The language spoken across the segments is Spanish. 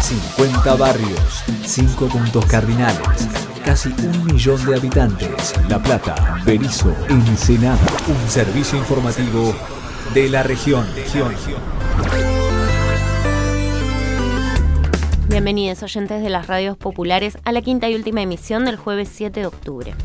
50 barrios, 5 puntos cardinales, casi 1 millón de habitantes. La Plata, Berisso, Ensenada. Un servicio informativo de la región. Bienvenidos oyentes de las radios populares a la quinta y última emisión del jueves 7 de octubre.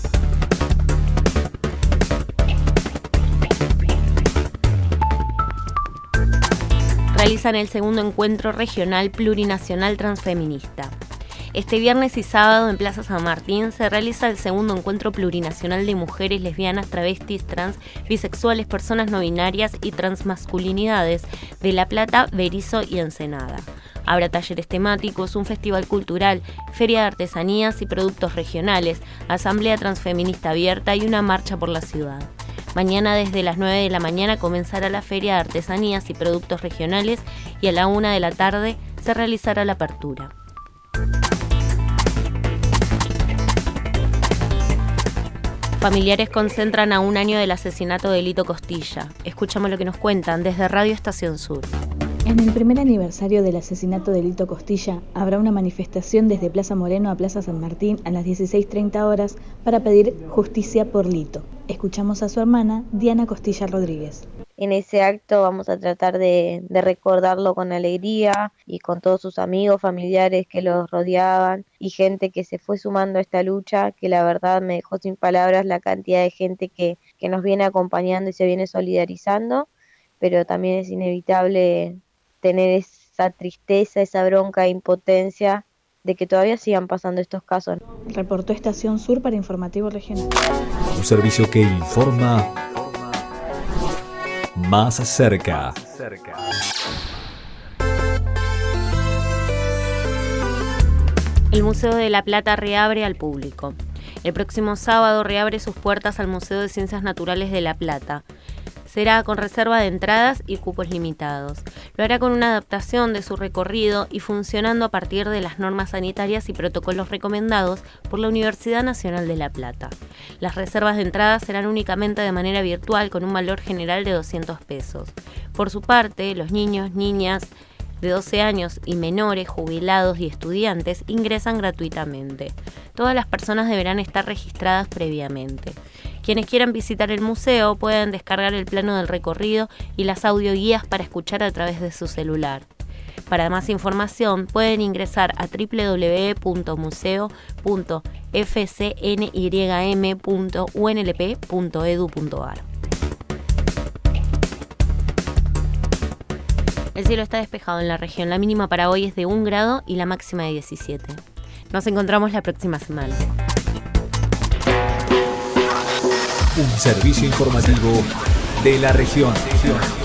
Realizan el segundo encuentro regional plurinacional transfeminista. Este viernes y sábado en Plaza San Martín se realiza el segundo encuentro plurinacional de mujeres lesbianas, travestis, trans, bisexuales, personas no binarias y transmasculinidades de La Plata, Berisso y Ensenada. Habrá talleres temáticos, un festival cultural, feria de artesanías y productos regionales, asamblea transfeminista abierta y una marcha por la ciudad. Mañana desde las 9 de la mañana comenzará la feria de artesanías y productos regionales y a la 1 de la tarde se realizará la apertura. Familiares concentran a un año del asesinato de Lito Costilla. Escuchamos lo que nos cuentan desde Radio Estación Sur. En el primer aniversario del asesinato de Lito Costilla, habrá una manifestación desde Plaza Moreno a Plaza San Martín a las 16:30 horas para pedir justicia por Lito. Escuchamos a su hermana, Diana Costilla Rodríguez. En ese acto vamos a tratar de recordarlo con alegría y con todos sus amigos, familiares que los rodeaban y gente que se fue sumando a esta lucha, que la verdad me dejó sin palabras la cantidad de gente que nos viene acompañando y se viene solidarizando, pero también es inevitable tener esa tristeza, esa bronca e impotencia de que todavía sigan pasando estos casos. Reportó Estación Sur para Informativo Regional. Un servicio que informa más cerca. El Museo de La Plata reabre al público. El próximo sábado reabre sus puertas al Museo de Ciencias Naturales de La Plata. Será con reserva de entradas y cupos limitados. Lo hará con una adaptación de su recorrido y funcionando a partir de las normas sanitarias y protocolos recomendados por la Universidad Nacional de La Plata. Las reservas de entradas serán únicamente de manera virtual con un valor general de 200 pesos. Por su parte, los niños, niñas de 12 años y menores, jubilados y estudiantes ingresan gratuitamente. Todas las personas deberán estar registradas previamente. Quienes quieran visitar el museo pueden descargar el plano del recorrido y las audioguías para escuchar a través de su celular. Para más información pueden ingresar a www.museo.fcnym.unlp.edu.ar. El cielo está despejado en la región. La mínima para hoy es de 1 grado y la máxima de 17. Nos encontramos la próxima semana. Un servicio informativo de la región.